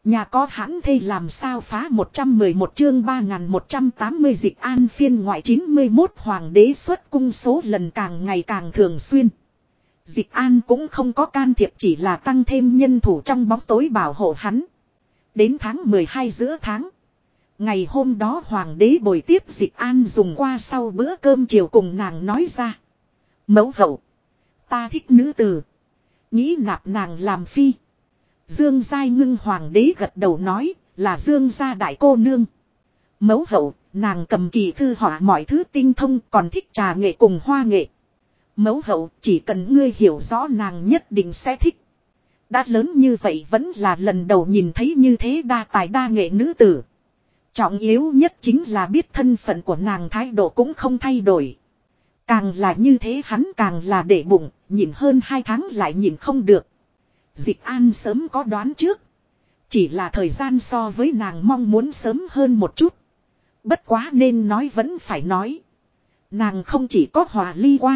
Nhà có hãn thê làm sao phá 111 chương 3180 dịch an phiên ngoại 91 hoàng đế xuất cung số lần càng ngày càng thường xuyên. Dịch an cũng không có can thiệp, chỉ là tăng thêm nhân thủ trong bóng tối bảo hộ hắn. Đến tháng 12 giữa tháng. Ngày hôm đó hoàng đế bồi tiếp dịch an dùng qua sau bữa cơm chiều cùng nàng nói ra. Mẫu hậu, ta thích nữ tử, nghĩ nạp nàng làm phi. Dương Giai Ngưng hoàng đế gật đầu nói, là Dương gia đại cô nương. Mẫu hậu, nàng cầm kỳ thư họa mọi thứ tinh thông, còn thích trà nghệ cùng hoa nghệ. Mẫu hậu, chỉ cần ngươi hiểu rõ nàng nhất định sẽ thích. Đã lớn như vậy vẫn là lần đầu nhìn thấy như thế đa tài đa nghệ nữ tử. Trọng yếu nhất chính là biết thân phận của nàng, thái độ cũng không thay đổi. Càng là như thế hắn càng là để bụng, nhịn hơn 2 tháng lại nhịn không được. Dịch an sớm có đoán trước. Chỉ là thời gian so với nàng mong muốn sớm hơn một chút. Bất quá nên nói vẫn phải nói. Nàng không chỉ có hòa ly qua.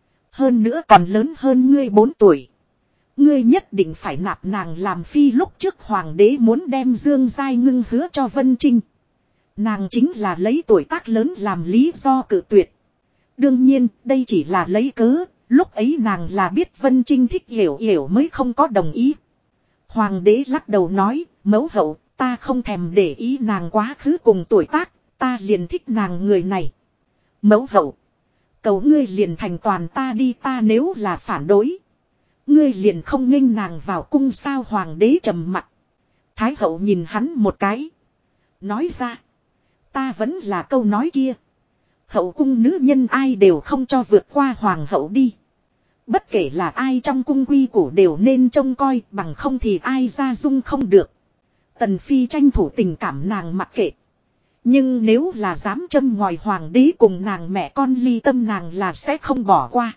Hơn nữa còn lớn hơn ngươi 4 tuổi. Ngươi nhất định phải nạp nàng làm phi. Lúc trước hoàng đế muốn đem Dương Giai Ngưng hứa cho Vân Trinh. Nàng chính là lấy tuổi tác lớn làm lý do cự tuyệt. Đương nhiên đây chỉ là lấy cớ. Lúc ấy nàng là biết Vân Trinh thích Hiểu Hiểu mới không có đồng ý. Hoàng đế lắc đầu nói, mẫu hậu, ta không thèm để ý nàng quá khứ cùng tuổi tác, ta liền thích nàng người này. Mẫu hậu, cầu ngươi liền thành toàn ta đi, ta nếu là phản đối. Ngươi liền không nghênh nàng vào cung sao? Hoàng đế trầm mặc. Thái hậu nhìn hắn một cái. Nói ra, ta vẫn là câu nói kia. Hậu cung nữ nhân ai đều không cho vượt qua hoàng hậu đi. Bất kể là ai trong cung quy củ đều nên trông coi, bằng không thì ai ra dung không được. Tần phi tranh thủ tình cảm nàng mặc kệ. Nhưng nếu là dám châm ngòi hoàng đế cùng nàng mẹ con ly tâm, nàng là sẽ không bỏ qua.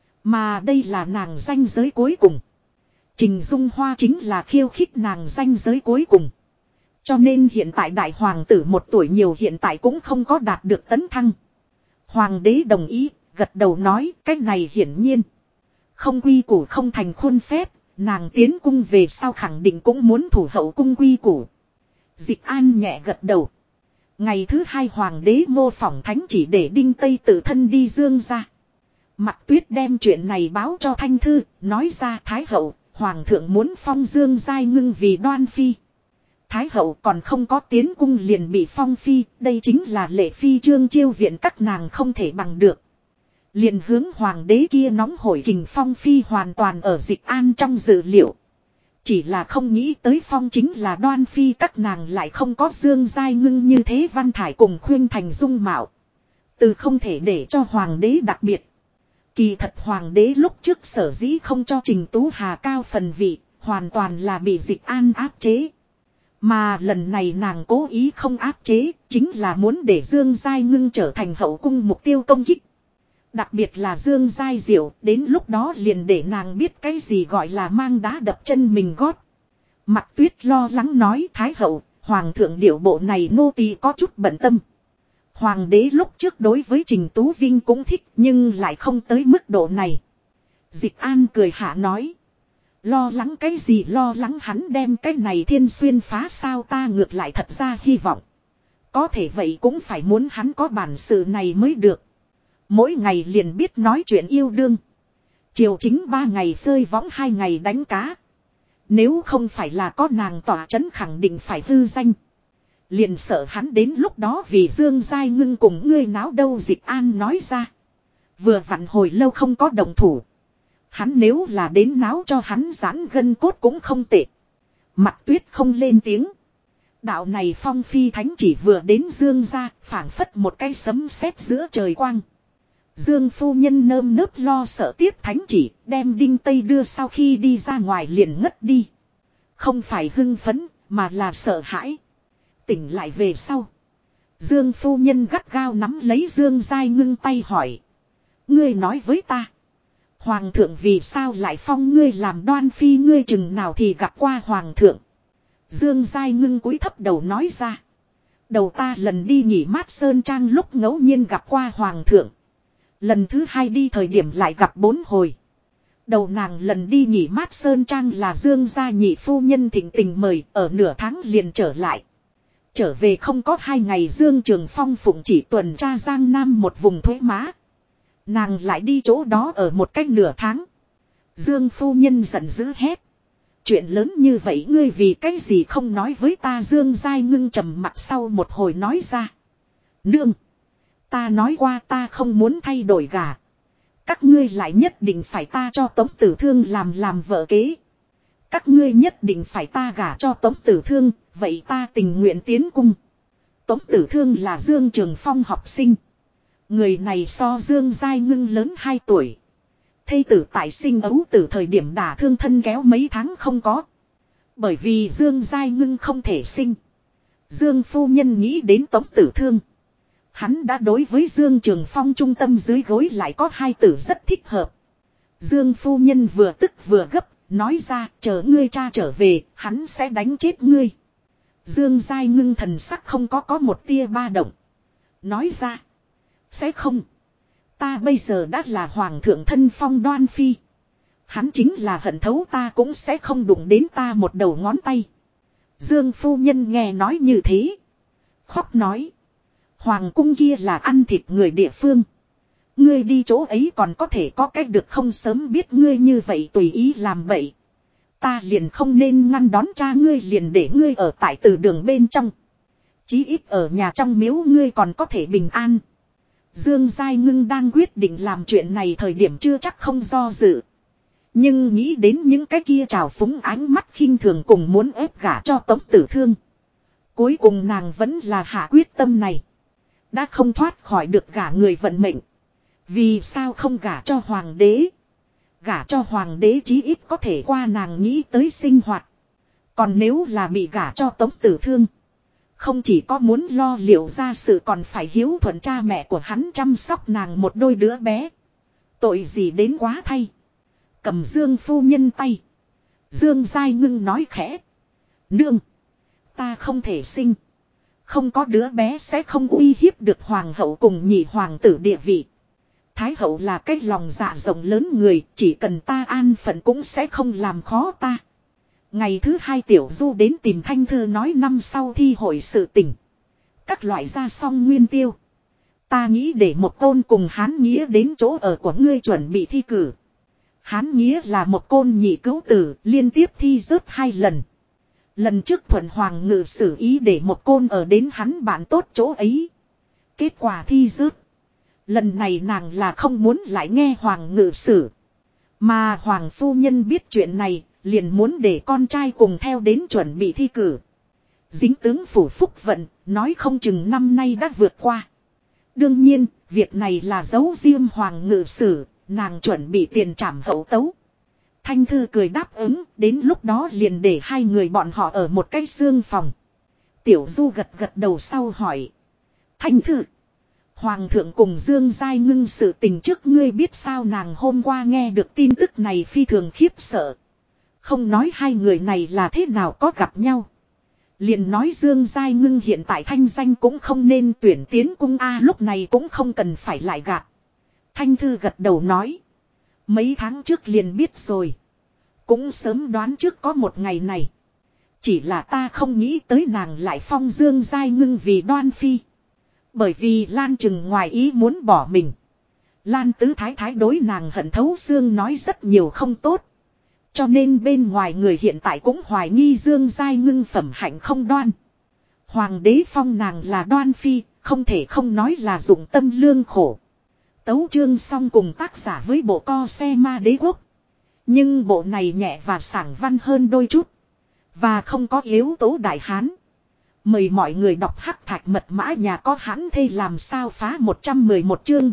Mà đây là nàng ranh giới cuối cùng. Trình Dung Hoa chính là khiêu khích nàng ranh giới cuối cùng. Cho nên hiện tại đại hoàng tử 1 tuổi nhiều hiện tại cũng không có đạt được tấn thăng. Hoàng đế đồng ý, gật đầu nói cách này hiển nhiên. Không quy củ không thành khuôn phép, nàng tiến cung về sau khẳng định cũng muốn thủ hậu cung quy củ. Dịch an nhẹ gật đầu. Ngày thứ 2 hoàng đế mô phỏng thánh chỉ để Đinh Tây tự thân đi Dương ra. Mạc Tuyết đem chuyện này báo cho Thanh Thư, nói ra Thái hậu, hoàng thượng muốn phong Dương Giai Ngưng vì đoan phi. Thái hậu còn không có tiến cung liền bị phong phi, đây chính là lệ phi trương chiêu viện các nàng không thể bằng được. Liền hướng hoàng đế kia nóng hổi kình phong phi hoàn toàn ở dịch an trong dự liệu. Chỉ là không nghĩ tới phong chính là đoan phi, các nàng lại không có Dương Giai Ngưng như thế văn thải cùng khuyên thành dung mạo. Từ không thể để cho hoàng đế đặc biệt. Kỳ thật hoàng đế lúc trước sở dĩ không cho Trình Tú Hà cao phần vị, hoàn toàn là bị dịch an áp chế. Mà lần này nàng cố ý không áp chế, chính là muốn để Dương Giai Ngưng trở thành hậu cung mục tiêu công kích. Đặc biệt là Dương Giai Diệu, đến lúc đó liền để nàng biết cái gì gọi là mang đá đập chân mình gót. Mạc Tuyết lo lắng nói Thái hậu, hoàng thượng điệu bộ này nô tỳ có chút bận tâm. Hoàng đế lúc trước đối với Trình Tú Vinh cũng thích nhưng lại không tới mức độ này. Dịch an cười hạ nói. Lo lắng cái gì, lo lắng hắn đem cái này thiên xuyên phá sao? Ta ngược lại thật ra hy vọng. Có thể vậy cũng phải muốn hắn có bản sự này mới được. Mỗi ngày liền biết nói chuyện yêu đương. Chiều chính 3 ngày phơi võng 2 ngày đánh cá. Nếu không phải là có nàng tỏa chấn khẳng định phải hư danh. Liền sợ hắn đến lúc đó vì Dương Giai Ngưng cùng ngươi náo đâu. Dịch an nói ra. Vừa vặn hồi lâu không có động thủ. Hắn nếu là đến náo cho hắn giãn gân cốt cũng không tệ. Mạc Tuyết không lên tiếng. Đạo này phong phi thánh chỉ vừa đến Dương ra, phảng phất một cái sấm sét giữa trời quang. Dương phu nhân nơm nớp lo sợ tiếp thánh chỉ, đem Đinh Tây đưa sau khi đi ra ngoài liền ngất đi. Không phải hưng phấn, mà là sợ hãi. Tỉnh lại về sau. Dương phu nhân gắt gao nắm lấy Dương Giai Ngưng tay hỏi. Ngươi nói với ta. Hoàng thượng vì sao lại phong ngươi làm đoan phi, ngươi chừng nào thì gặp qua hoàng thượng? Dương Giai Ngưng cúi thấp đầu nói ra. Đầu ta lần đi nghỉ mát Sơn Trang lúc ngẫu nhiên gặp qua hoàng thượng. Lần thứ 2 đi thời điểm lại gặp 4 hồi. Đầu nàng lần đi nghỉ mát Sơn Trang là Dương gia nhị phu nhân thịnh tình mời, ở nửa tháng tháng liền trở lại. Trở về không có 2 ngày Dương Trường Phong phụng chỉ tuần tra Giang Nam một vùng thuế má. Nàng lại đi chỗ đó ở một cách nửa tháng. Dương phu nhân giận dữ hét. Chuyện lớn như vậy ngươi vì cái gì không nói với ta? Dương Giai Ngưng trầm mặt sau một hồi nói ra. Nương. Ta nói qua ta không muốn thay đổi gả. Các ngươi lại nhất định phải ta cho Tống Tử Thương làm vợ kế. Các ngươi nhất định phải ta gả cho Tống Tử Thương. Vậy ta tình nguyện tiến cung. Tống Tử Thương là Dương Trường Phong học sinh. Người này so Dương Giai Ngưng lớn 2 tuổi. Thê tử tại sinh ấu từ thời điểm đả thương thân kéo mấy tháng không có. Bởi vì Dương Giai Ngưng không thể sinh. Dương phu nhân nghĩ đến Tống Tử Thương. Hắn đã đối với Dương Trường Phong trung tâm dưới gối lại có 2 tử rất thích hợp. Dương phu nhân vừa tức vừa gấp, nói ra chờ ngươi cha trở về, hắn sẽ đánh chết ngươi. Dương Giai Ngưng thần sắc không có một tia ba động. Nói ra, sẽ không. Ta bây giờ đã là hoàng thượng thân phong đoan phi. Hắn chính là hận thấu ta cũng sẽ không đụng đến ta một đầu ngón tay. Dương phu nhân nghe nói như thế. Khóc nói. Hoàng cung kia là ăn thịt người địa phương. Ngươi đi chỗ ấy còn có thể có cách được không? Sớm biết ngươi như vậy tùy ý làm bậy. Ta liền không nên ngăn đón cha ngươi, liền để ngươi ở tại từ đường bên trong. Chí ít ở nhà trong miếu ngươi còn có thể bình an. Dương Giai Ngưng đang quyết định làm chuyện này thời điểm chưa chắc không do dự. Nhưng nghĩ đến những cái kia trào phúng ánh mắt khinh thường cùng muốn ép gả cho Tống Tử Thương. Cuối cùng nàng vẫn là hạ quyết tâm này. Đã không thoát khỏi được gả người vận mệnh. Vì sao không gả cho hoàng đế? Gả cho hoàng đế chí ít có thể qua nàng nghĩ tới sinh hoạt. Còn nếu là bị gả cho Tống Tử Thương, không chỉ có muốn lo liệu ra sự còn phải hiếu thuận cha mẹ của hắn chăm sóc nàng một đôi đứa bé. Tội gì đến quá thay. Cầm Dương phu nhân tay. Dương Giai Ngưng nói khẽ. Nương. Ta không thể sinh. Không có đứa bé sẽ không uy hiếp được hoàng hậu cùng nhị hoàng tử địa vị. Thái hậu là cái lòng dạ rộng lớn người. Chỉ cần ta an phận cũng sẽ không làm khó ta. Ngày thứ 2 Tiểu Du đến tìm Thanh Thư nói năm sau thi hội sự tình. Các loại ra xong nguyên tiêu. Ta nghĩ để một côn cùng Hán Nghĩa đến chỗ ở của ngươi chuẩn bị thi cử. Hán Nghĩa là một côn nhị cứu tử, liên tiếp thi rớt 2 lần. Lần trước Thuận Hoàng ngự sử ý để một côn ở đến hắn bạn tốt chỗ ấy. Kết quả thi rớt. Lần này nàng là không muốn lại nghe Hoàng ngự sử. Mà Hoàng phu nhân biết chuyện này, liền muốn để con trai cùng theo đến chuẩn bị thi cử. Dính tướng phủ phúc vận, nói không chừng năm nay đã vượt qua. Đương nhiên, việc này là giấu riêng Hoàng ngự sử, nàng chuẩn bị tiền trảm hậu tấu. Thanh Thư cười đáp ứng, đến lúc đó liền để 2 người bọn họ ở một cái xương phòng. Tiểu Du gật đầu sau hỏi. Thanh Thư, Hoàng thượng cùng Dương Giai Ngưng sự tình trước ngươi biết sao? Nàng hôm qua nghe được tin tức này phi thường khiếp sợ. Không nói 2 người này là thế nào có gặp nhau. Liền nói Dương Giai Ngưng hiện tại thanh danh cũng không nên tuyển tiến cung lúc này cũng không cần phải lại gạt. Thanh Thư gật đầu nói. Mấy tháng trước liền biết rồi. Cũng sớm đoán trước có một ngày này. Chỉ là ta không nghĩ tới nàng lại phong Dương Giai Ngưng vì đoan phi. Bởi vì Lan Trừng ngoài ý muốn bỏ mình. Lan Tứ Thái Thái đối nàng hận thấu xương nói rất nhiều không tốt. Cho nên bên ngoài người hiện tại cũng hoài nghi Dương Giai Ngưng phẩm hạnh không đoan. Hoàng đế phong nàng là đoan phi, không thể không nói là dụng tâm lương khổ. Tấu chương xong cùng tác giả với bộ co xe ma đế quốc. Nhưng bộ này nhẹ và sảng văn hơn đôi chút. Và không có yếu tố đại hán. Mời mọi người đọc Hắc Thạch Mật Mã Nhà Có Hán Thê làm sao phá 111 chương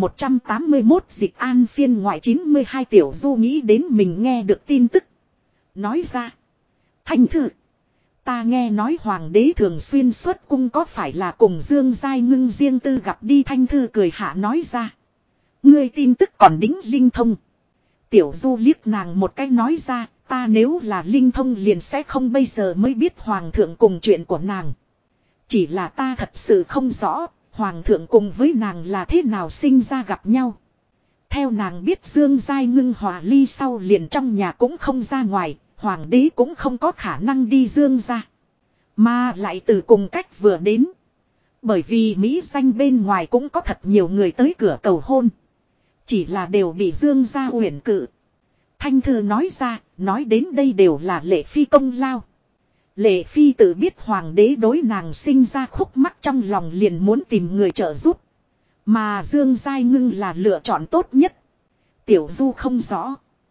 3181 dịch an phiên ngoại 92 Tiểu Du nghĩ đến mình nghe được tin tức. Nói ra. Thanh Thư. Ta nghe nói hoàng đế thường xuyên xuất cung có phải là cùng Dương Giai Ngưng riêng tư gặp đi? Thanh Thư cười hạ nói ra. Ngươi tin tức còn đính linh thông. Tiểu Du liếc nàng một cái nói ra. Ta nếu là linh thông liền sẽ không bây giờ mới biết hoàng thượng cùng chuyện của nàng. Chỉ là ta thật sự không rõ, hoàng thượng cùng với nàng là thế nào sinh ra gặp nhau. Theo nàng biết Dương Giai Ngưng hòa ly sau liền trong nhà cũng không ra ngoài, hoàng đế cũng không có khả năng đi Dương ra. Mà lại từ cùng cách vừa đến. Bởi vì Mỹ danh bên ngoài cũng có thật nhiều người tới cửa cầu hôn. Chỉ là đều bị Dương gia uyển cự. Thanh Thư nói ra, nói đến đây đều là Lệ Phi công lao. Lệ Phi tự biết hoàng đế đối nàng sinh ra khúc mắc trong lòng liền muốn tìm người trợ giúp. Mà Dương Giai Ngưng là lựa chọn tốt nhất. Tiểu Du không rõ.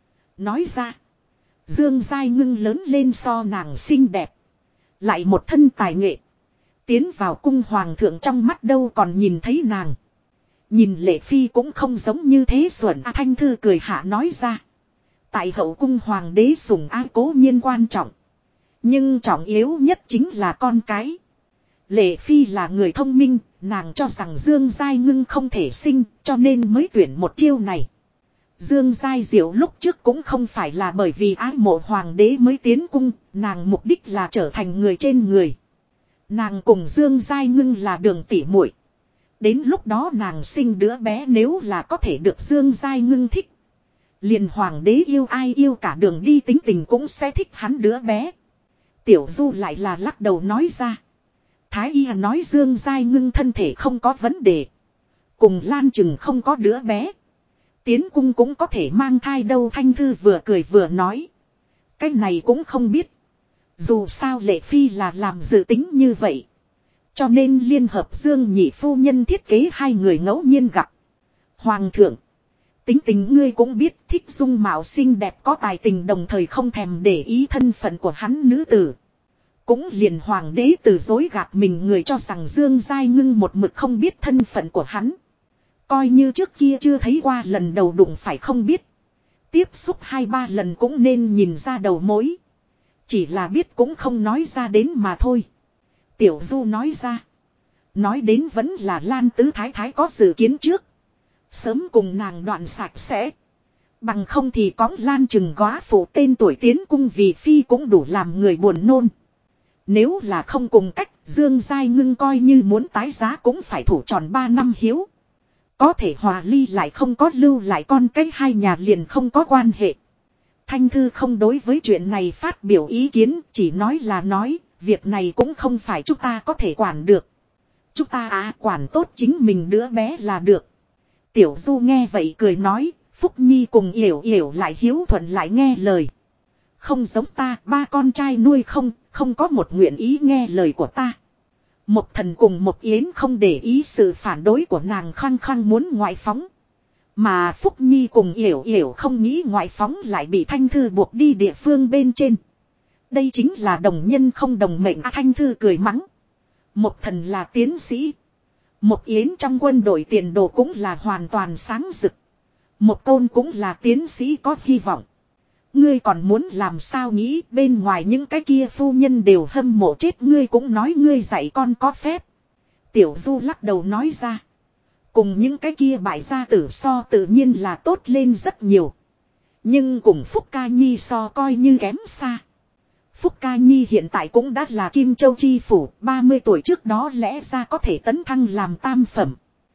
Nói ra. Dương Giai Ngưng lớn lên so nàng xinh đẹp. Lại một thân tài nghệ. Tiến vào cung hoàng thượng trong mắt đâu còn nhìn thấy nàng. Nhìn Lệ Phi cũng không giống như thế xuẩn. Thanh Thư cười hạ nói ra. Tại hậu cung hoàng đế sủng ái cố nhiên quan trọng. Nhưng trọng yếu nhất chính là con cái. Lệ Phi là người thông minh, nàng cho rằng Dương Giai Ngưng không thể sinh, cho nên mới tuyển một chiêu này. Dương Giai Diệu lúc trước cũng không phải là bởi vì ái mộ hoàng đế mới tiến cung, nàng mục đích là trở thành người trên người. Nàng cùng Dương Giai Ngưng là đường tỉ muội. Đến lúc đó nàng sinh đứa bé nếu là có thể được Dương Giai Ngưng thích. Liền hoàng đế yêu ai yêu cả đường đi tính tình cũng sẽ thích hắn đứa bé. Tiểu Du lại là lắc đầu nói ra. Thái y nói Dương Giai Ngưng thân thể không có vấn đề. Cùng Lan Trừng không có đứa bé. Tiến cung cũng có thể mang thai đâu. Thanh Thư vừa cười vừa nói. Cái này cũng không biết. Dù sao Lệ Phi là làm dự tính như vậy. Cho nên liên hợp Dương nhị phu nhân thiết kế hai người ngẫu nhiên gặp. Hoàng thượng. Tính tình ngươi cũng biết thích dung mạo xinh đẹp có tài tình đồng thời không thèm để ý thân phận của hắn nữ tử. Cũng liền hoàng đế từ dối gạt mình người cho rằng Dương Giai Ngưng một mực không biết thân phận của hắn. Coi như trước kia chưa thấy qua lần đầu đụng phải không biết. Tiếp xúc 2-3 lần cũng nên nhìn ra đầu mối. Chỉ là biết cũng không nói ra đến mà thôi. Tiểu Du nói ra. Nói đến vẫn là Lan Tứ Thái Thái có dự kiến trước. Sớm cùng nàng đoạn sạch sẽ. Bằng không thì có Lan Trừng góa phụ tên tuổi tiến cung vì phi cũng đủ làm người buồn nôn. Nếu là không cùng cách, Dương Giai Ngưng coi như muốn tái giá cũng phải thủ tròn 3 năm hiếu. Có thể hòa ly lại không có lưu lại con cái hai nhà liền không có quan hệ. Thanh Thư không đối với chuyện này phát biểu ý kiến, chỉ nói là nói, việc này cũng không phải chúng ta có thể quản được. Chúng ta quản tốt chính mình đứa bé là được. Tiểu Du nghe vậy cười nói, Phúc Nhi cùng Yểu Yểu lại hiếu thuận lại nghe lời. Không giống ta, 3 con trai nuôi không có một nguyện ý nghe lời của ta. Một Thần cùng một Yến không để ý sự phản đối của nàng khăng khăng muốn ngoại phóng. Mà Phúc Nhi cùng Yểu Yểu không nghĩ ngoại phóng lại bị Thanh Thư buộc đi địa phương bên trên. Đây chính là đồng nhân không đồng mệnh. Thanh Thư cười mắng. Một Thần là tiến sĩ. Một Yến trong quân đội tiền đồ cũng là hoàn toàn sáng rực. Một Côn cũng là tiến sĩ có hy vọng. Ngươi còn muốn làm sao nghĩ bên ngoài những cái kia phu nhân đều hâm mộ chết ngươi cũng nói ngươi dạy con có phép. Tiểu Du lắc đầu nói ra. Cùng những cái kia bại gia tử so tự nhiên là tốt lên rất nhiều. Nhưng cùng Phúc Ca Nhi so coi như kém xa. Phúc Ca Nhi hiện tại cũng đã là Kim Châu Chi Phủ, 30 tuổi trước đó lẽ ra có thể tấn thăng làm tam phẩm.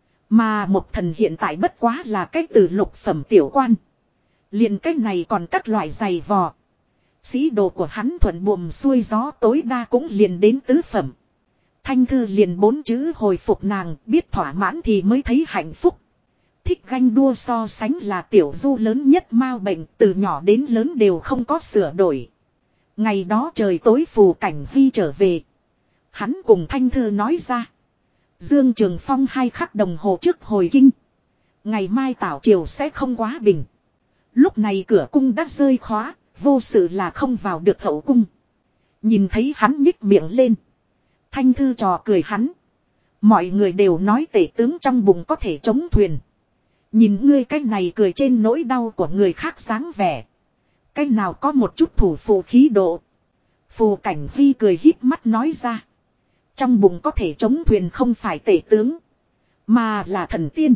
Mà một Thần hiện tại bất quá là cách từ lục phẩm tiểu quan. Liền cách này còn các loại giày vò. Sĩ đồ của hắn thuận buồm xuôi gió tối đa cũng liền đến tứ phẩm. Thanh Thư liền 4 chữ hồi phục nàng, biết thỏa mãn thì mới thấy hạnh phúc. Thích ganh đua so sánh là Tiểu Du lớn nhất mau bệnh, từ nhỏ đến lớn đều không có sửa đổi. Ngày đó trời tối Phù Cảnh Huy trở về. Hắn cùng Thanh Thư nói ra. Dương Trường Phong 2 khắc đồng hồ trước hồi kinh. Ngày mai tảo triều sẽ không quá bình. Lúc này cửa cung đã rơi khóa, vô sự là không vào được hậu cung. Nhìn thấy hắn nhích miệng lên. Thanh Thư trò cười hắn. Mọi người đều nói tể tướng trong bụng có thể chống thuyền. Nhìn ngươi cái này cười trên nỗi đau của người khác sáng vẻ. Cái nào có một chút thủ phụ khí độ. Phù Cảnh Huy cười híp mắt nói ra. Trong bụng có thể chống thuyền không phải tể tướng. Mà là thần tiên.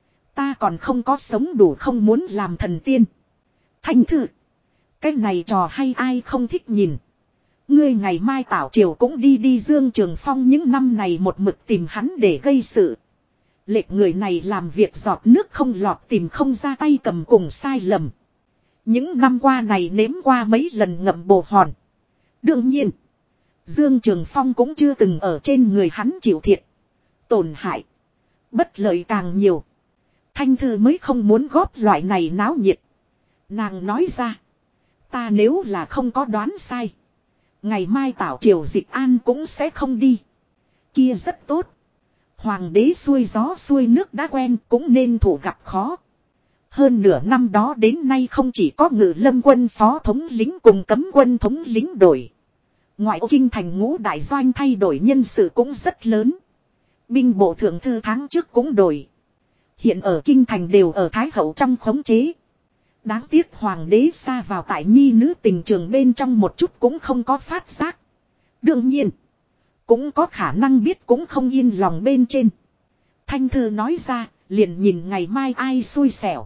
Ta còn không có sống đủ không muốn làm thần tiên. Thanh Thư. Cái này trò hay ai không thích nhìn. Ngươi ngày mai tảo triều cũng đi Dương Trường Phong những năm này một mực tìm hắn để gây sự. Lệch người này làm việc giọt nước không lọt tìm không ra tay cầm cùng sai lầm. Những năm qua này nếm qua mấy lần ngậm bồ hòn. Đương nhiên. Dương Trường Phong cũng chưa từng ở trên người hắn chịu thiệt. Tổn hại. Bất lợi càng nhiều. Thanh Thư mới không muốn góp loại này náo nhiệt. Nàng nói ra. Ta nếu là không có đoán sai. Ngày mai Tảo Triều Dịch An cũng sẽ không đi. Kia rất tốt. Hoàng đế xuôi gió xuôi nước đã quen cũng nên thủ gặp khó. Hơn nửa năm đó đến nay không chỉ có Ngự Lâm quân phó thống lĩnh cùng Cấm quân thống lĩnh đổi. Ngoại ô kinh thành ngũ đại doanh thay đổi nhân sự cũng rất lớn. Binh bộ thượng thư tháng trước cũng đổi. Hiện ở kinh thành đều ở Thái Hậu trong khống chế. Đáng tiếc hoàng đế xa vào tại nhi nữ tình trường bên trong một chút cũng không có phát giác. Đương nhiên. Cũng có khả năng biết cũng không yên lòng bên trên. Thanh Thư nói ra, liền nhìn ngày mai ai xui xẻo.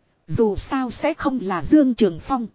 Dù sao sẽ không là Dương Trường Phong.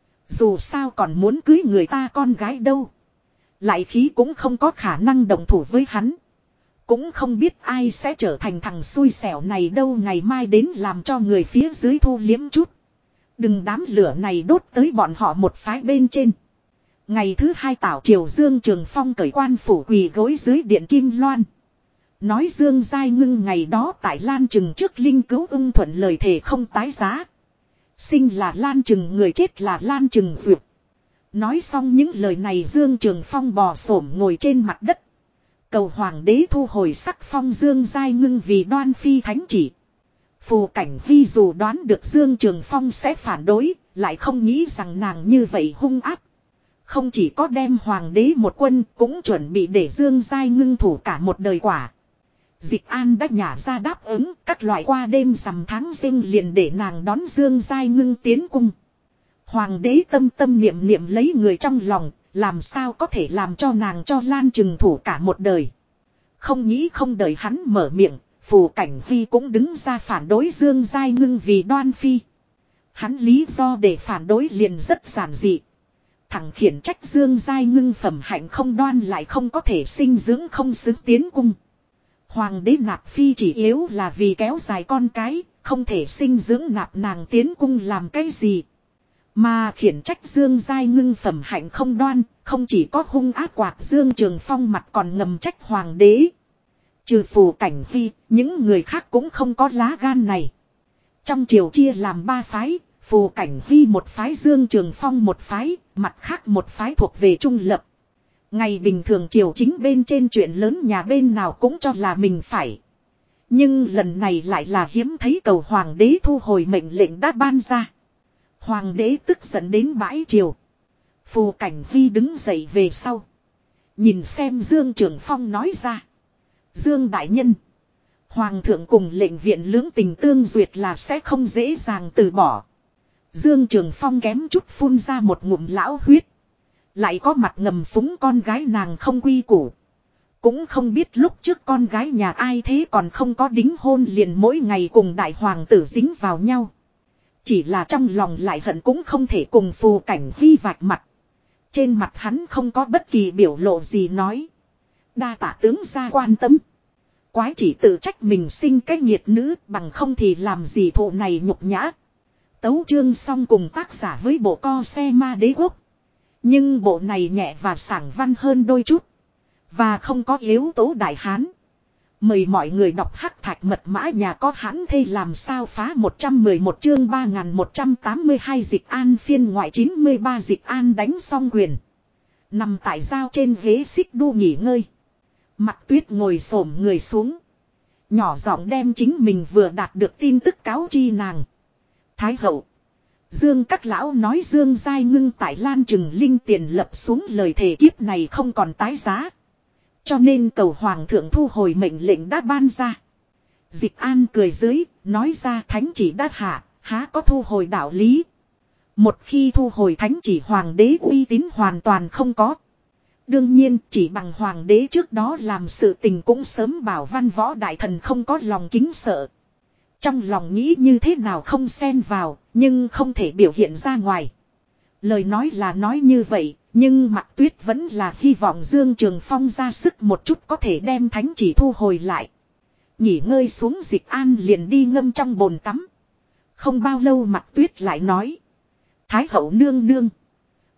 Dù sao còn muốn cưới người ta con gái đâu. Lại khí cũng không có khả năng đồng thủ với hắn. Cũng không biết ai sẽ trở thành thằng xui xẻo này đâu. Ngày mai đến làm cho người phía dưới thu liếm chút. Đừng đám lửa này đốt tới bọn họ một phái bên trên. Ngày thứ hai Tảo Triều Dương Trường Phong cởi quan phủ quỳ gối dưới điện Kim Loan. Nói Dương Giai Ngưng ngày đó tại Lan Trừng trước Linh Cứu Ưng thuận lời thề không tái giá. Sinh là Lan Trừng, người chết là Lan Trừng Duyệt. Nói xong những lời này Dương Trường Phong bò xổm ngồi trên mặt đất. Cầu hoàng đế thu hồi sắc phong Dương Giai Ngưng vì đoan phi thánh chỉ. Phù Cảnh Hy dù đoán được Dương Trường Phong sẽ phản đối, lại không nghĩ rằng nàng như vậy hung ác. Không chỉ có đem hoàng đế một quân, cũng chuẩn bị để Dương Giai Ngưng thủ cả một đời quả. Dịch An đã nhả ra đáp ứng, các loại qua đêm rằm tháng sinh liền để nàng đón Dương Giai Ngưng tiến cung. Hoàng đế tâm tâm niệm niệm lấy người trong lòng, làm sao có thể làm cho nàng cho Lan Trừng thủ cả một đời. Không nghĩ không đợi hắn mở miệng, Phù Cảnh Hy cũng đứng ra phản đối Dương Giai Ngưng vì đoan phi. Hắn lý do để phản đối liền rất giản dị. Thẳng khiển trách Dương Giai Ngưng phẩm hạnh không đoan lại không có thể sinh dưỡng không xứng tiến cung. Hoàng đế nạp phi chỉ yếu là vì kéo dài con cái, không thể sinh dưỡng nạp nàng tiến cung làm cái gì. Mà khiển trách Dương Giai Ngưng phẩm hạnh không đoan, không chỉ có hung ác quạt Dương Trường Phong mặt còn ngầm trách hoàng đế. Trừ Phù Cảnh Hy, những người khác cũng không có lá gan này. Trong triều chia làm ba phái, Phù Cảnh Hy một phái, Dương Trường Phong một phái, mặt khác một phái thuộc về trung lập. Ngày bình thường triều chính bên trên chuyện lớn nhà bên nào cũng cho là mình phải. Nhưng lần này lại là hiếm thấy cầu hoàng đế thu hồi mệnh lệnh đã ban ra. Hoàng đế tức giận đến bãi triều. Phù Cảnh Hy đứng dậy về sau. Nhìn xem Dương Trường Phong nói ra. Dương Đại Nhân. Hoàng thượng cùng lệnh viện lưỡng tình tương duyệt là sẽ không dễ dàng từ bỏ. Dương Trường Phong kém chút phun ra một ngụm lão huyết. Lại có mặt ngầm phúng con gái nàng không quy củ. Cũng không biết lúc trước con gái nhà ai thế còn không có đính hôn liền mỗi ngày cùng đại hoàng tử dính vào nhau. Chỉ là trong lòng lại hận cũng không thể cùng Phù Cảnh Hy vạch mặt. Trên mặt hắn không có bất kỳ biểu lộ gì nói. Đa tạ tướng gia quan tâm. Quái chỉ tự trách mình sinh cái nghiệt nữ, bằng không thì làm gì thụ này nhục nhã. Tấu chương xong cùng tác giả với bộ co xe ma đế quốc. Nhưng bộ này nhẹ và sảng văn hơn đôi chút. Và không có yếu tố đại hán. Mời mọi người đọc hắc thạch mật mã nhà có hãn thê làm sao phá 111 chương 3182 Dịch An phiên ngoại 93 Dịch An đánh xong quyền. Nằm tại giao trên ghế xích đu nghỉ ngơi. Mặc Tuyết ngồi xổm người xuống. Nhỏ giọng đem chính mình vừa đạt được tin tức cáo chi nàng. Thái hậu. Dương các lão nói Dương Giai Ngưng tại Lan Trừng Linh tiền lập xuống lời thề kiếp này không còn tái giá. Cho nên cầu hoàng thượng thu hồi mệnh lệnh đã ban ra. Dịch An cười dưới, nói ra thánh chỉ đã hạ, há có thu hồi đạo lý. Một khi thu hồi thánh chỉ hoàng đế uy tín hoàn toàn không có. Đương nhiên chỉ bằng hoàng đế trước đó làm sự tình cũng sớm bảo văn võ đại thần không có lòng kính sợ. Trong lòng nghĩ như thế nào không xen vào, nhưng không thể biểu hiện ra ngoài. Lời nói là nói như vậy, nhưng Mạc Tuyết vẫn là hy vọng Dương Trường Phong ra sức một chút có thể đem thánh chỉ thu hồi lại. Nghỉ ngơi xuống Dịch An liền đi ngâm trong bồn tắm. Không bao lâu Mạc Tuyết lại nói. Thái hậu nương nương.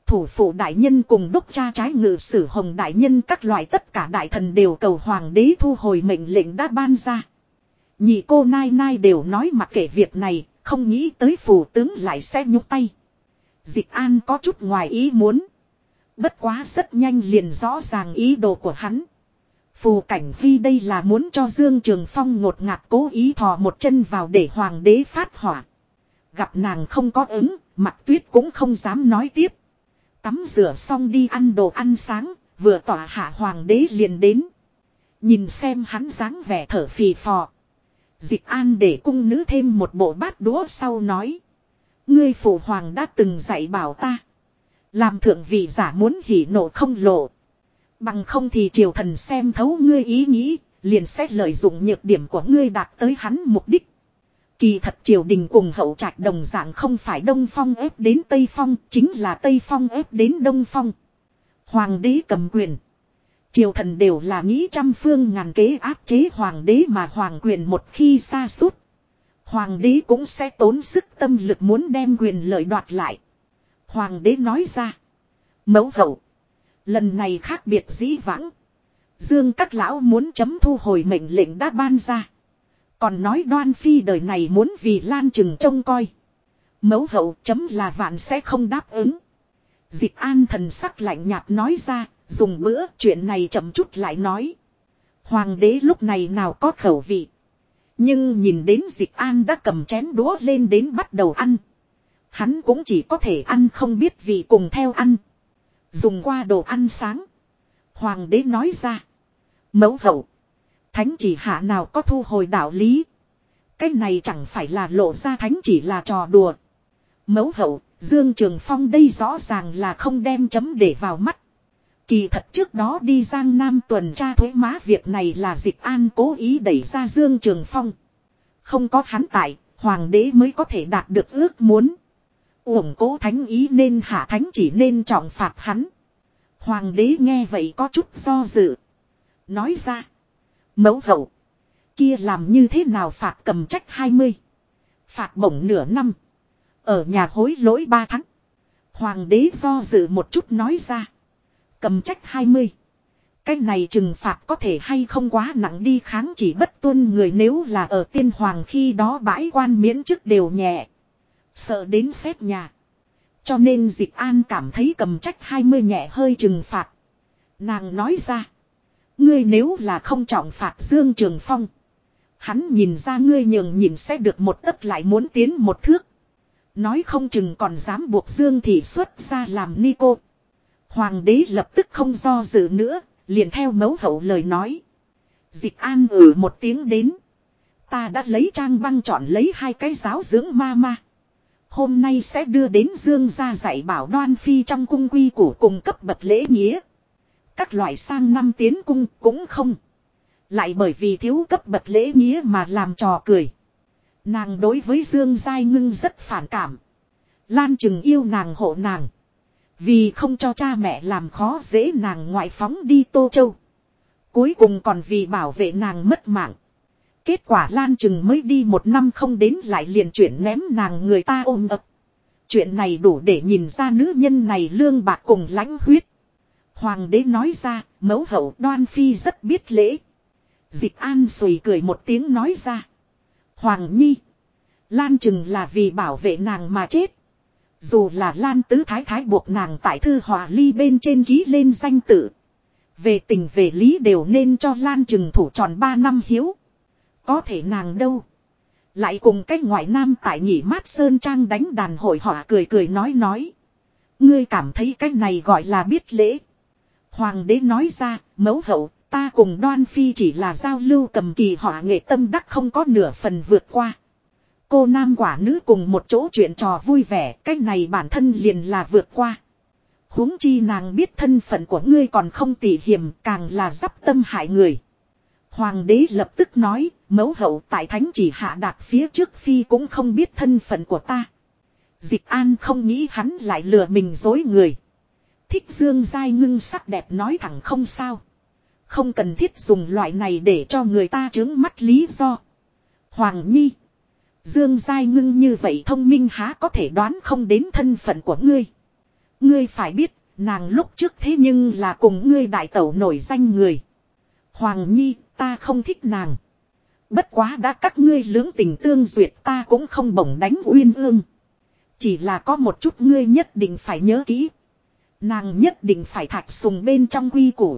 Thủ phụ đại nhân cùng đốc cha trái ngự sử hồng đại nhân các loại tất cả đại thần đều cầu hoàng đế thu hồi mệnh lệnh đã ban ra. Nhị cô nai nai đều nói mặc kệ việc này, không nghĩ tới phù tướng lại sẽ nhúc tay. Dịch An có chút ngoài ý muốn. Bất quá rất nhanh liền rõ ràng ý đồ của hắn. Phù Cảnh Huy đây là muốn cho Dương Trường Phong ngột ngạt cố ý thò một chân vào để hoàng đế phát hỏa. Gặp nàng không có ứng, Mặc Tuyết cũng không dám nói tiếp. Tắm rửa xong đi ăn đồ ăn sáng, vừa tỏa hạ hoàng đế liền đến. Nhìn xem hắn dáng vẻ thở phì phò. Dịch An để cung nữ thêm một bộ bát đũa sau nói. Ngươi phụ hoàng đã từng dạy bảo ta. Làm thượng vị giả muốn hỉ nộ không lộ. Bằng không thì triều thần xem thấu ngươi ý nghĩ, liền sẽ lợi dụng nhược điểm của ngươi đạt tới hắn mục đích. Kỳ thật triều đình cùng hậu trạch đồng dạng không phải Đông Phong ép đến Tây Phong, chính là Tây Phong ép đến Đông Phong. Hoàng đế cầm quyền. Triều thần đều là nghĩ trăm phương ngàn kế áp chế hoàng đế mà hoàng quyền một khi sa sút hoàng đế cũng sẽ tốn sức tâm lực muốn đem quyền lợi đoạt lại. Hoàng đế nói ra. Mẫu hậu. Lần này khác biệt dĩ vãng. Dương các lão muốn chấm thu hồi mệnh lệnh đã ban ra. Còn nói Đoan Phi đời này muốn vì Lan Trừng trông coi. Mẫu hậu chấm là vạn sẽ không đáp ứng. Dịch An thần sắc lạnh nhạt nói ra. Dùng bữa chuyện này chậm chút lại nói. Hoàng đế lúc này nào có khẩu vị. Nhưng nhìn đến Dịch An đã cầm chén đũa lên đến bắt đầu ăn. Hắn cũng chỉ có thể ăn không biết vị cùng theo ăn. Dùng qua đồ ăn sáng. Hoàng đế nói ra. Mẫu hậu. Thánh chỉ hạ nào có thu hồi đạo lý. Cái này chẳng phải là lộ ra thánh chỉ là trò đùa. Mẫu hậu, Dương Trường Phong đây rõ ràng là không đem chấm để vào mắt. Kỳ thật trước đó đi Giang Nam tuần tra thuế má việc này là Dịch An cố ý đẩy ra Dương Trường Phong. Không có hắn tại, hoàng đế mới có thể đạt được ước muốn. Uổng cố thánh ý nên hạ thánh chỉ nên trọng phạt hắn. Hoàng đế nghe vậy có chút do dự. Nói ra. Mẫu hậu. Kia làm như thế nào phạt cầm trách 20. Phạt bổng nửa năm. Ở nhà hối lỗi 3 tháng. Hoàng đế do dự một chút nói ra. Cầm trách 20. Cái này trừng phạt có thể hay không quá nặng đi kháng chỉ bất tuân người nếu là ở tiên hoàng khi đó bãi quan miễn chức đều nhẹ. Sợ đến xét nhà. Cho nên Dịch An cảm thấy cầm trách 20 nhẹ hơi trừng phạt. Nàng nói ra. Ngươi nếu là không trọng phạt Dương Trường Phong. Hắn nhìn ra ngươi nhường nhìn sẽ được một tấc lại muốn tiến một thước. Nói không chừng còn dám buộc Dương Thị xuất ra làm ni cô. Hoàng đế lập tức không do dự nữa, liền theo mẫu hậu lời nói. Dịch An một tiếng đến. Ta đã lấy trang băng chọn lấy 2 cái giáo dưỡng ma ma. Hôm nay sẽ đưa đến Dương gia dạy bảo Đoan Phi trong cung quy củ cùng cấp bậc lễ nghĩa. Các loại sang năm tiến cung cũng không. Lại bởi vì thiếu cấp bậc lễ nghĩa mà làm trò cười. Nàng đối với Dương Giai Ngưng rất phản cảm. Lan Trừng yêu nàng hộ nàng. Vì không cho cha mẹ làm khó dễ nàng ngoại phóng đi Tô Châu. Cuối cùng còn vì bảo vệ nàng mất mạng. Kết quả Lan Trừng mới đi 1 năm không đến lại liền chuyển ném nàng người ta ôm ập. Chuyện này đủ để nhìn ra nữ nhân này lương bạc cùng lãnh huyết. Hoàng đế nói ra, mẫu hậu Đoan Phi rất biết lễ. Dịch An sùi cười một tiếng nói ra. Hoàng nhi. Lan Trừng là vì bảo vệ nàng mà chết. Dù là Lan Tứ Thái Thái buộc nàng tại thư họa ly bên trên ký lên danh tự. Về tình về lý đều nên cho Lan Trừng thủ tròn 3 năm hiếu. Có thể nàng đâu. Lại cùng cách ngoại nam tại Nhỉ Mát Sơn Trang đánh đàn hội họa cười cười nói. Ngươi cảm thấy cái này gọi là biết lễ. Hoàng đế nói ra, mẫu hậu, ta cùng Đoan Phi chỉ là giao lưu cầm kỳ họa nghệ tâm đắc không có nửa phần vượt qua. Cô nam quả nữ cùng một chỗ chuyện trò vui vẻ, cái này bản thân liền là vượt qua. Huống chi nàng biết thân phận của ngươi còn không tỉ hiểm, càng là dắp tâm hại người. Hoàng đế lập tức nói, mẫu hậu tại thánh chỉ hạ đạt phía trước Phi cũng không biết thân phận của ta. Dịch An không nghĩ hắn lại lừa mình dối người. Thích Dương Giai Ngưng sắc đẹp nói thẳng không sao. Không cần thiết dùng loại này để cho người ta trướng mắt lý do. Hoàng nhi. Dương Giai Ngưng như vậy thông minh há có thể đoán không đến thân phận của ngươi. Ngươi phải biết, nàng lúc trước thế nhưng là cùng ngươi đại tẩu nổi danh người. Hoàng Nhi, ta không thích nàng. Bất quá đã các ngươi lưỡng tình tương duyệt, ta cũng không bổng đánh uyên ương. Chỉ là có một chút ngươi nhất định phải nhớ kỹ. Nàng nhất định phải thạch sùng bên trong quy củ.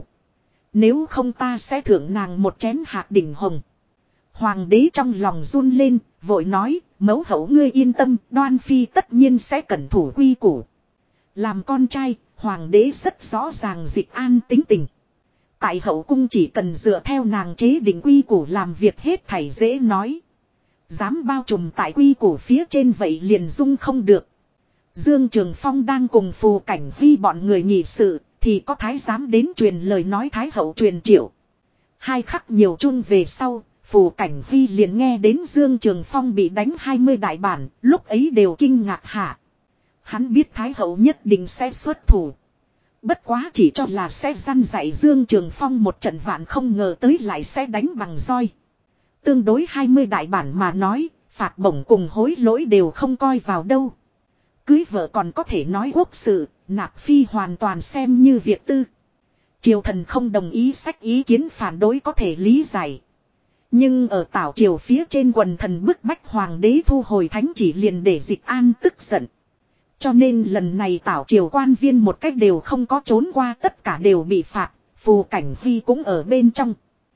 Nếu không ta sẽ thưởng nàng một chén hạt đỉnh hồng. Hoàng đế trong lòng run lên, vội nói, mẫu hậu ngươi yên tâm, Đoan Phi tất nhiên sẽ cẩn thủ quy củ. Làm con trai, hoàng đế rất rõ ràng Dịch An tính tình. Tại hậu cung chỉ cần dựa theo nàng chế định quy củ làm việc hết thảy dễ nói. Dám bao trùm tại quy củ phía trên vậy liền dung không được. Dương Trường Phong đang cùng Phù Cảnh Huy bọn người nghị sự, thì có thái giám đến truyền lời nói thái hậu truyền triệu. Hai khắc nhiều chung về sau, Phù Cảnh Huy liền nghe đến Dương Trường Phong bị đánh 20 đại bản, lúc ấy đều kinh ngạc hả. Hắn biết thái hậu nhất định sẽ xuất thủ. Bất quá chỉ cho là sẽ săn dạy Dương Trường Phong một trận vạn, không ngờ tới lại sẽ đánh bằng roi. Tương đối 20 đại bản mà nói, phạt bổng cùng hối lỗi đều không coi vào đâu. Cưới vợ còn có thể nói quốc sự, nạp phi hoàn toàn xem như việc tư. Triều thần không đồng ý sách ý kiến phản đối có thể lý giải. Nhưng ở tảo triều phía trên quần thần bức bách hoàng đế thu hồi thánh chỉ liền để Dịch An tức giận. Cho nên lần này tảo triều quan viên một cách đều không có trốn qua, tất cả đều bị phạt, Phù Cảnh Huy cũng ở bên trong.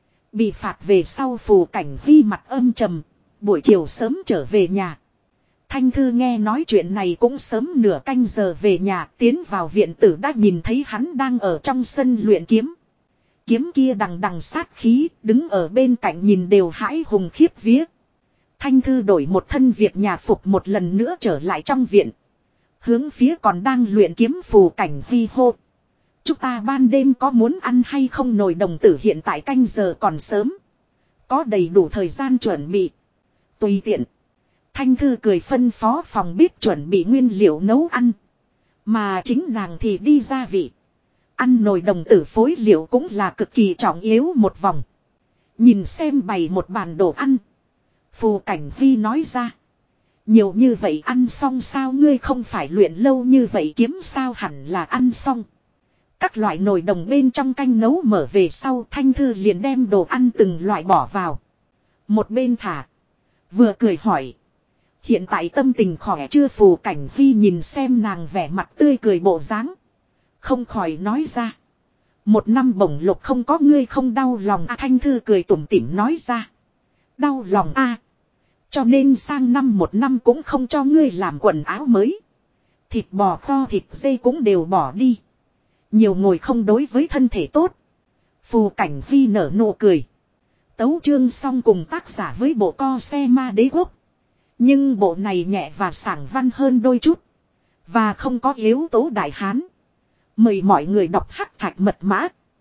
Bị phạt về sau Phù Cảnh Huy mặt âm trầm, buổi chiều sớm trở về nhà. Thanh Thư nghe nói chuyện này cũng sớm nửa canh giờ về nhà, tiến vào viện tử đã nhìn thấy hắn đang ở trong sân luyện kiếm. Kiếm kia đằng đằng sát khí, đứng ở bên cạnh nhìn đều hãi hùng khiếp vía. Thanh Thư đổi một thân việc nhà phục một lần nữa trở lại trong viện. Hướng phía còn đang luyện kiếm Phù Cảnh Huy hô. Chúng ta ban đêm có muốn ăn hay không? Nồi đồng tử hiện tại canh giờ còn sớm. Có đầy đủ thời gian chuẩn bị. Tùy tiện. Thanh Thư cười phân phó phòng bếp chuẩn bị nguyên liệu nấu ăn. Mà chính nàng thì đi gia vị. Ăn nồi đồng tử phối liệu cũng là cực kỳ trọng yếu một vòng. Nhìn xem bày một bàn đồ ăn. Phù Cảnh Huy nói ra. Nhiều như vậy ăn xong sao? Ngươi không phải luyện lâu như vậy kiếm sao? Hẳn là ăn xong. Các loại nồi đồng bên trong canh nấu mở về sau, Thanh Thư liền đem đồ ăn từng loại bỏ vào. Một bên thả. Vừa cười hỏi. Hiện tại tâm tình khỏe chưa? Phù Cảnh Huy nhìn xem nàng vẻ mặt tươi cười bộ dáng, không khỏi nói ra. Một năm bổng lộc không có ngươi không đau lòng à? Thanh Thư cười tủm tỉm nói ra. Đau lòng à? Cho nên sang năm một năm cũng không cho ngươi làm quần áo mới. Thịt bò kho thịt dê cũng đều bỏ đi. Nhiều ngồi không đối với thân thể tốt. Phù Cảnh Huy nở nụ cười. Tấu chương xong cùng tác giả với bộ co xe ma đế quốc. Nhưng bộ này nhẹ và sảng văn hơn đôi chút. Và không có yếu tố đại hán. Mời mọi người đọc hắc thạch mật mã.